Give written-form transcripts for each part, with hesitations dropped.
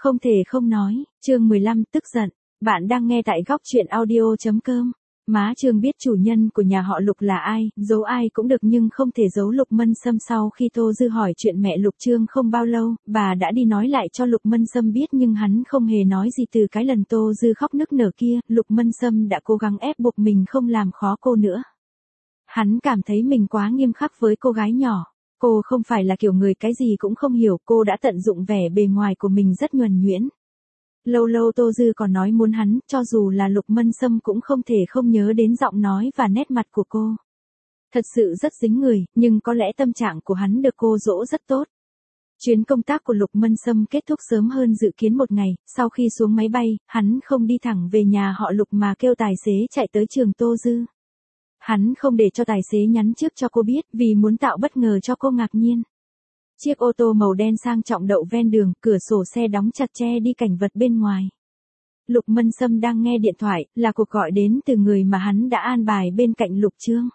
Không thể không nói, chương 15 tức giận. Bạn đang nghe tại góc truyện audio.com. Má Trương biết chủ nhân của nhà họ Lục là ai, giấu ai cũng được nhưng không thể giấu Lục Mân Sâm. Sau khi Tô Dư hỏi chuyện mẹ Lục Trương không bao lâu, bà đã đi nói lại cho Lục Mân Sâm biết nhưng hắn không hề nói gì. Từ cái lần Tô Dư khóc nức nở kia, Lục Mân Sâm đã cố gắng ép buộc mình không làm khó cô nữa. Hắn cảm thấy mình quá nghiêm khắc với cô gái nhỏ. Cô không phải là kiểu người cái gì cũng không hiểu, cô đã tận dụng vẻ bề ngoài của mình rất nhuần nhuyễn. Lâu lâu Tô Dư còn nói muốn hắn, cho dù là Lục Mân Sâm cũng không thể không nhớ đến giọng nói và nét mặt của cô. Thật sự rất dính người, nhưng có lẽ tâm trạng của hắn được cô dỗ rất tốt. Chuyến công tác của Lục Mân Sâm kết thúc sớm hơn dự kiến một ngày, sau khi xuống máy bay, hắn không đi thẳng về nhà họ Lục mà kêu tài xế chạy tới trường Tô Dư. Hắn không để cho tài xế nhắn trước cho cô biết vì muốn tạo bất ngờ cho cô ngạc nhiên. Chiếc ô tô màu đen sang trọng đậu ven đường, cửa sổ xe đóng chặt che đi cảnh vật bên ngoài. Lục Mân Sâm đang nghe điện thoại, là cuộc gọi đến từ người mà hắn đã an bài bên cạnh Lục Trương.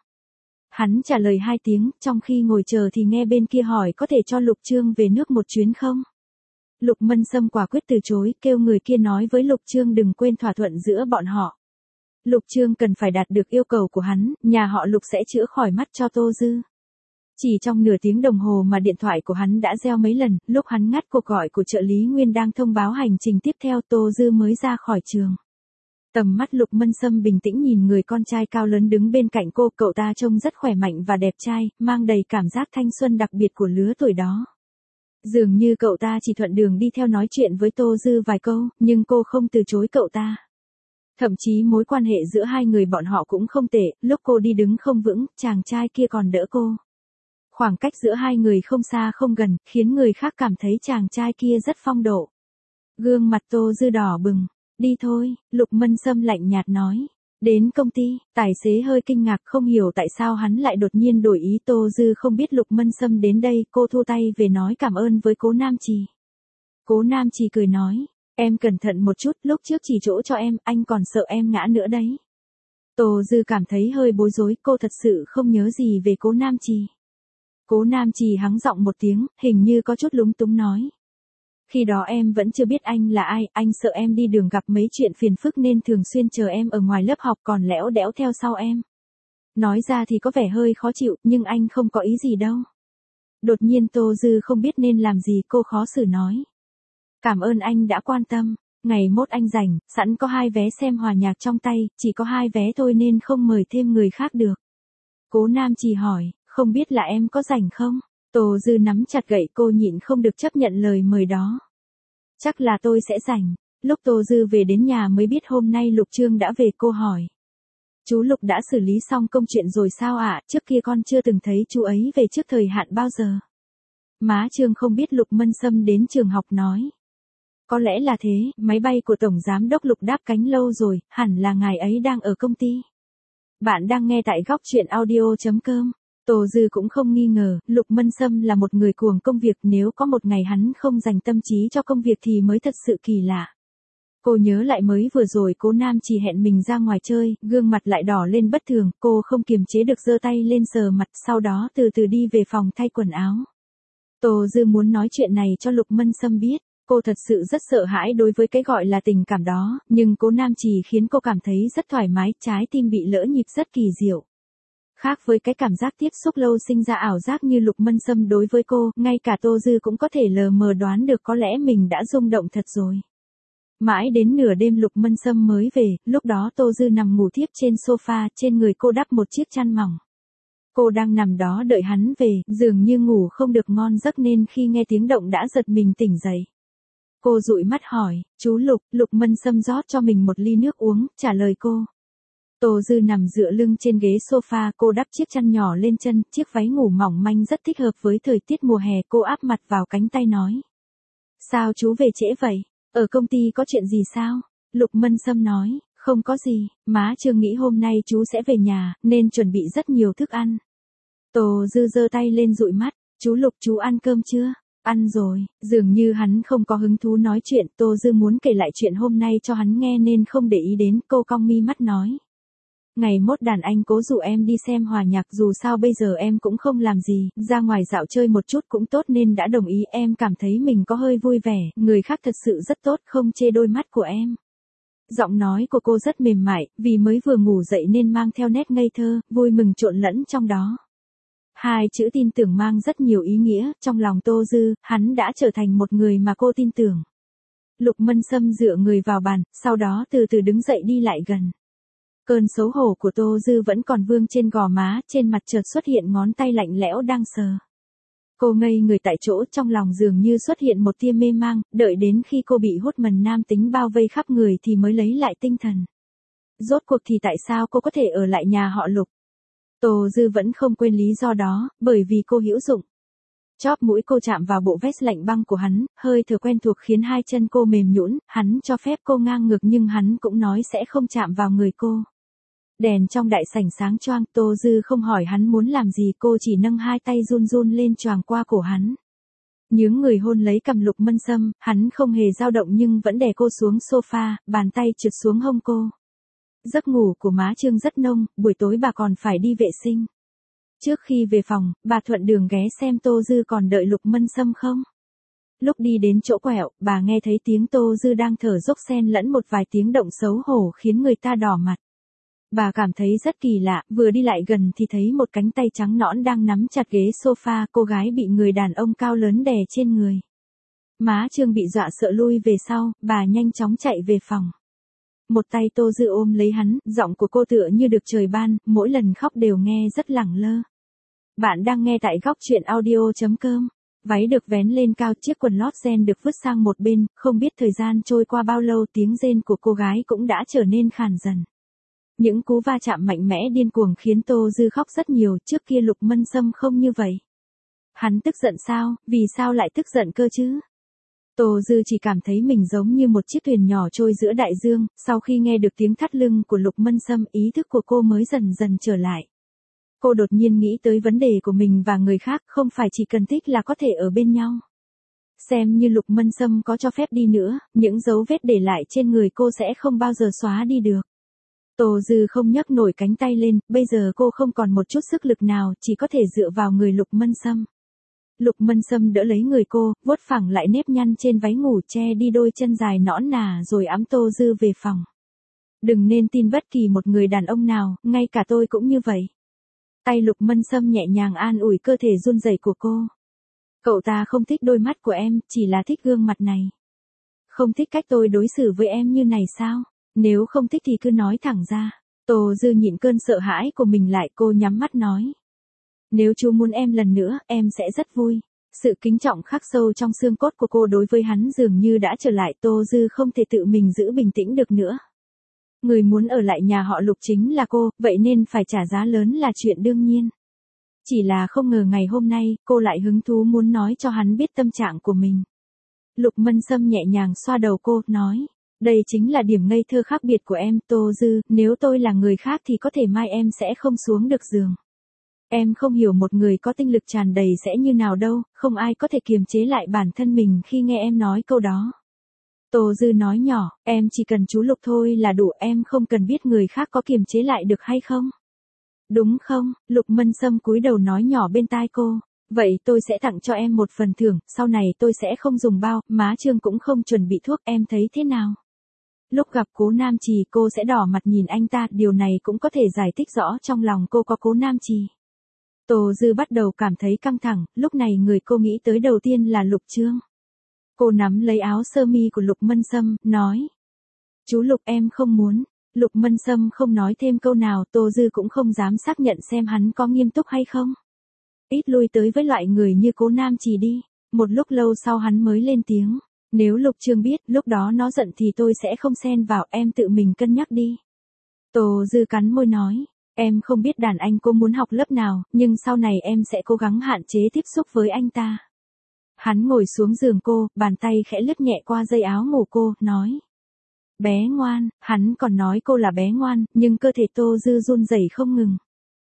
Hắn trả lời 2 tiếng, trong khi ngồi chờ thì nghe bên kia hỏi có thể cho Lục Trương về nước một chuyến không? Lục Mân Sâm quả quyết từ chối, kêu người kia nói với Lục Trương đừng quên thỏa thuận giữa bọn họ. Lục Trương cần phải đạt được yêu cầu của hắn, nhà họ Lục sẽ chữa khỏi mắt cho Tô Dư. Chỉ trong nửa tiếng đồng hồ mà điện thoại của hắn đã reo mấy lần, lúc hắn ngắt cuộc gọi của trợ lý Nguyên đang thông báo hành trình tiếp theo Tô Dư mới ra khỏi trường. Tầm mắt Lục Mân Sâm bình tĩnh nhìn người con trai cao lớn đứng bên cạnh cô, cậu ta trông rất khỏe mạnh và đẹp trai, mang đầy cảm giác thanh xuân đặc biệt của lứa tuổi đó. Dường như cậu ta chỉ thuận đường đi theo nói chuyện với Tô Dư vài câu, nhưng cô không từ chối cậu ta. Thậm chí mối quan hệ giữa hai người bọn họ cũng không tệ, lúc cô đi đứng không vững, chàng trai kia còn đỡ cô. Khoảng cách giữa hai người không xa không gần, khiến người khác cảm thấy chàng trai kia rất phong độ. Gương mặt Tô Dư đỏ bừng. Đi thôi, Lục Mân Sâm lạnh nhạt nói. Đến công ty, tài xế hơi kinh ngạc không hiểu tại sao hắn lại đột nhiên đổi ý. Tô Dư không biết Lục Mân Sâm đến đây, cô thu tay về nói cảm ơn với Cố Nam Trì. Cố Nam Trì cười nói, em cẩn thận một chút, lúc trước chỉ chỗ cho em, anh còn sợ em ngã nữa đấy. Tô Dư cảm thấy hơi bối rối, cô thật sự không nhớ gì về Cố Nam Trì. Cố Nam Trì hắng giọng một tiếng, hình như có chút lúng túng nói. Khi đó em vẫn chưa biết anh là ai, anh sợ em đi đường gặp mấy chuyện phiền phức nên thường xuyên chờ em ở ngoài lớp học còn lẽo đẽo theo sau em. Nói ra thì có vẻ hơi khó chịu, nhưng anh không có ý gì đâu. Đột nhiên Tô Dư không biết nên làm gì, cô khó xử nói. Cảm ơn anh đã quan tâm, ngày mốt anh rảnh, sẵn có 2 vé xem hòa nhạc trong tay, chỉ có 2 vé thôi nên không mời thêm người khác được. Cố Nam Trì hỏi, không biết là em có rảnh không? Tô Dư nắm chặt gậy, cô nhịn không được chấp nhận lời mời đó. Chắc là tôi sẽ rảnh. Lúc Tô Dư về đến nhà mới biết hôm nay Lục Trương đã về, cô hỏi. Chú Lục đã xử lý xong công chuyện rồi sao ạ? Trước kia con chưa từng thấy chú ấy về trước thời hạn bao giờ. Má Trương không biết Lục Mân Sâm đến trường học nói. Có lẽ là thế, máy bay của Tổng Giám đốc Lục đáp cánh lâu rồi, hẳn là ngài ấy đang ở công ty. Bạn đang nghe tại góc truyện audio.com. Tô Dư cũng không nghi ngờ, Lục Mân Sâm là một người cuồng công việc, nếu có một ngày hắn không dành tâm trí cho công việc thì mới thật sự kỳ lạ. Cô nhớ lại mới vừa rồi Cố Nam Trì hẹn mình ra ngoài chơi, gương mặt lại đỏ lên bất thường, cô không kiềm chế được giơ tay lên sờ mặt, sau đó từ từ đi về phòng thay quần áo. Tô Dư muốn nói chuyện này cho Lục Mân Sâm biết. Cô thật sự rất sợ hãi đối với cái gọi là tình cảm đó, nhưng Cố Nam Trì khiến cô cảm thấy rất thoải mái, trái tim bị lỡ nhịp rất kỳ diệu. Khác với cái cảm giác tiếp xúc lâu sinh ra ảo giác như Lục Mân Sâm đối với cô, ngay cả Tô Dư cũng có thể lờ mờ đoán được có lẽ mình đã rung động thật rồi. Mãi đến nửa đêm Lục Mân Sâm mới về, lúc đó Tô Dư nằm ngủ thiếp trên sofa, trên người cô đắp một chiếc chăn mỏng. Cô đang nằm đó đợi hắn về, dường như ngủ không được ngon giấc nên khi nghe tiếng động đã giật mình tỉnh dậy. Cô dụi mắt hỏi, chú Lục, Lục Mân Sâm rót cho mình một ly nước uống, trả lời cô. Tô Dư nằm dựa lưng trên ghế sofa, cô đắp chiếc chăn nhỏ lên chân, chiếc váy ngủ mỏng manh rất thích hợp với thời tiết mùa hè, cô áp mặt vào cánh tay nói. Sao chú về trễ vậy? Ở công ty có chuyện gì sao? Lục Mân Sâm nói, không có gì, má Trương nghĩ hôm nay chú sẽ về nhà, nên chuẩn bị rất nhiều thức ăn. Tô Dư giơ tay lên dụi mắt, chú Lục chú ăn cơm chưa? Ăn rồi, dường như hắn không có hứng thú nói chuyện, Tô Dư muốn kể lại chuyện hôm nay cho hắn nghe nên không để ý đến, cô cong mi mắt nói. Ngày mốt đàn anh cố dụ em đi xem hòa nhạc, dù sao bây giờ em cũng không làm gì, ra ngoài dạo chơi một chút cũng tốt nên đã đồng ý. Em cảm thấy mình có hơi vui vẻ, người khác thật sự rất tốt, không chê đôi mắt của em. Giọng nói của cô rất mềm mại, vì mới vừa ngủ dậy nên mang theo nét ngây thơ, vui mừng trộn lẫn trong đó. Hai chữ tin tưởng mang rất nhiều ý nghĩa, trong lòng Tô Dư, hắn đã trở thành một người mà cô tin tưởng. Lục Mân Sâm dựa người vào bàn, sau đó từ từ đứng dậy đi lại gần. Cơn xấu hổ của Tô Dư vẫn còn vương trên gò má, trên mặt chợt xuất hiện ngón tay lạnh lẽo đang sờ. Cô ngây người tại chỗ, trong lòng dường như xuất hiện một tia mê mang, đợi đến khi cô bị hốt mần nam tính bao vây khắp người thì mới lấy lại tinh thần. Rốt cuộc thì tại sao cô có thể ở lại nhà họ Lục? Tô Dư vẫn không quên lý do đó, bởi vì cô hữu dụng. Chóp mũi cô chạm vào bộ vest lạnh băng của hắn, hơi thở quen thuộc khiến hai chân cô mềm nhũn, hắn cho phép cô ngang ngược nhưng hắn cũng nói sẽ không chạm vào người cô. Đèn trong đại sảnh sáng choang, Tô Dư không hỏi hắn muốn làm gì, cô chỉ nâng hai tay run run lên choàng qua cổ hắn. Nhướng người hôn lấy cằm Lục Mân Sâm, hắn không hề dao động nhưng vẫn đè cô xuống sofa, bàn tay trượt xuống hông cô. Giấc ngủ của má Trương rất nông, buổi tối bà còn phải đi vệ sinh. Trước khi về phòng, bà thuận đường ghé xem Tô Dư còn đợi Lục Mân Sâm không. Lúc đi đến chỗ quẹo, bà nghe thấy tiếng Tô Dư đang thở dốc xen lẫn một vài tiếng động xấu hổ khiến người ta đỏ mặt. Bà cảm thấy rất kỳ lạ, vừa đi lại gần thì thấy một cánh tay trắng nõn đang nắm chặt ghế sofa, cô gái bị người đàn ông cao lớn đè trên người. Má Trương bị dọa sợ lui về sau, bà nhanh chóng chạy về phòng. Một tay Tô Dư ôm lấy hắn, giọng của cô tựa như được trời ban, mỗi lần khóc đều nghe rất lẳng lơ. Bạn đang nghe tại góc truyện audio.com. Váy được vén lên cao, chiếc quần lót ren được vứt sang một bên, không biết thời gian trôi qua bao lâu tiếng rên của cô gái cũng đã trở nên khàn dần. Những cú va chạm mạnh mẽ điên cuồng khiến Tô Dư khóc rất nhiều, trước kia Lục Mân Sâm không như vậy. Hắn tức giận sao, vì sao lại tức giận cơ chứ? Tô Dư chỉ cảm thấy mình giống như một chiếc thuyền nhỏ trôi giữa đại dương, sau khi nghe được tiếng thắt lưng của Lục Mân Sâm, ý thức của cô mới dần dần trở lại. Cô đột nhiên nghĩ tới vấn đề của mình và người khác, không phải chỉ cần thích là có thể ở bên nhau. Xem như Lục Mân Sâm có cho phép đi nữa, những dấu vết để lại trên người cô sẽ không bao giờ xóa đi được. Tô Dư không nhấc nổi cánh tay lên, bây giờ cô không còn một chút sức lực nào, chỉ có thể dựa vào người Lục Mân Sâm. Lục Mân Sâm đỡ lấy người cô, vuốt phẳng lại nếp nhăn trên váy ngủ, che đi đôi chân dài nõn nà rồi ẵm Tô Dư về phòng. Đừng nên tin bất kỳ một người đàn ông nào, ngay cả tôi cũng như vậy. Tay Lục Mân Sâm nhẹ nhàng an ủi cơ thể run rẩy của cô. Cậu ta không thích đôi mắt của em, chỉ là thích gương mặt này. Không thích cách tôi đối xử với em như này sao? Nếu không thích thì cứ nói thẳng ra. Tô Dư nhịn cơn sợ hãi của mình lại, cô nhắm mắt nói. Nếu chú muốn em lần nữa, em sẽ rất vui. Sự kính trọng khắc sâu trong xương cốt của cô đối với hắn dường như đã trở lại, Tô Dư không thể tự mình giữ bình tĩnh được nữa. Người muốn ở lại nhà họ Lục chính là cô, vậy nên phải trả giá lớn là chuyện đương nhiên. Chỉ là không ngờ ngày hôm nay, cô lại hứng thú muốn nói cho hắn biết tâm trạng của mình. Lục Mân Sâm nhẹ nhàng xoa đầu cô, nói. Đây chính là điểm ngây thơ khác biệt của em, Tô Dư, nếu tôi là người khác thì có thể mai em sẽ không xuống được giường. Em không hiểu một người có tinh lực tràn đầy sẽ như nào đâu, không ai có thể kiềm chế lại bản thân mình khi nghe em nói câu đó. Tô Dư nói nhỏ, em chỉ cần chú Lục thôi là đủ, em không cần biết người khác có kiềm chế lại được hay không. Đúng không? Lục Mân Sâm cúi đầu nói nhỏ bên tai cô. Vậy tôi sẽ tặng cho em một phần thưởng, sau này tôi sẽ không dùng bao, má Trương cũng không chuẩn bị thuốc, em thấy thế nào? Lúc gặp Cố Nam Trì cô sẽ đỏ mặt nhìn anh ta, điều này cũng có thể giải thích rõ trong lòng cô có Cố Nam Trì. Tô Dư bắt đầu cảm thấy căng thẳng, lúc này người cô nghĩ tới đầu tiên là Lục Trương. Cô nắm lấy áo sơ mi của Lục Mân Sâm, nói. Chú Lục em không muốn. Lục Mân Sâm không nói thêm câu nào, Tô Dư cũng không dám xác nhận xem hắn có nghiêm túc hay không. Ít lui tới với loại người như Cố Nam Trì đi. Một lúc lâu sau hắn mới lên tiếng. Nếu Lục Trương biết, lúc đó nó giận thì tôi sẽ không xen vào, em tự mình cân nhắc đi. Tô Dư cắn môi nói. Em không biết đàn anh cô muốn học lớp nào, nhưng sau này em sẽ cố gắng hạn chế tiếp xúc với anh ta. Hắn ngồi xuống giường cô, bàn tay khẽ lướt nhẹ qua dây áo ngủ cô, nói. Bé ngoan, hắn còn nói cô là bé ngoan, nhưng cơ thể Tô Dư run rẩy không ngừng.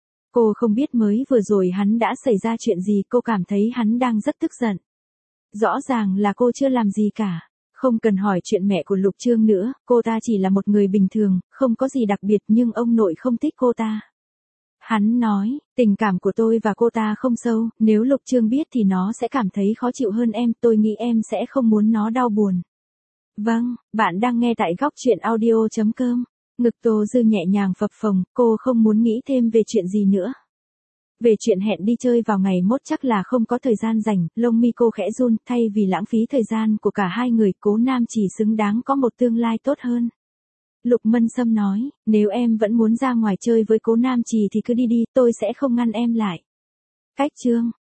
Cô không biết mới vừa rồi hắn đã xảy ra chuyện gì, cô cảm thấy hắn đang rất tức giận. Rõ ràng là cô chưa làm gì cả. Không cần hỏi chuyện mẹ của Lục Trương nữa, cô ta chỉ là một người bình thường, không có gì đặc biệt nhưng ông nội không thích cô ta. Hắn nói, tình cảm của tôi và cô ta không sâu, nếu Lục Trương biết thì nó sẽ cảm thấy khó chịu hơn em, tôi nghĩ em sẽ không muốn nó đau buồn. Vâng, bạn đang nghe tại góc chuyện audio.com. Ngực Tô Dư nhẹ nhàng phập phồng, cô không muốn nghĩ thêm về chuyện gì nữa. Về chuyện hẹn đi chơi vào ngày mốt chắc là không có thời gian rảnh, lông mi cô khẽ run, thay vì lãng phí thời gian của cả hai người, Cố Nam Chỉ xứng đáng có một tương lai tốt hơn. Lục Mân Sâm nói, nếu em vẫn muốn ra ngoài chơi với Cố Nam Trì thì cứ đi đi, tôi sẽ không ngăn em lại. Cách chương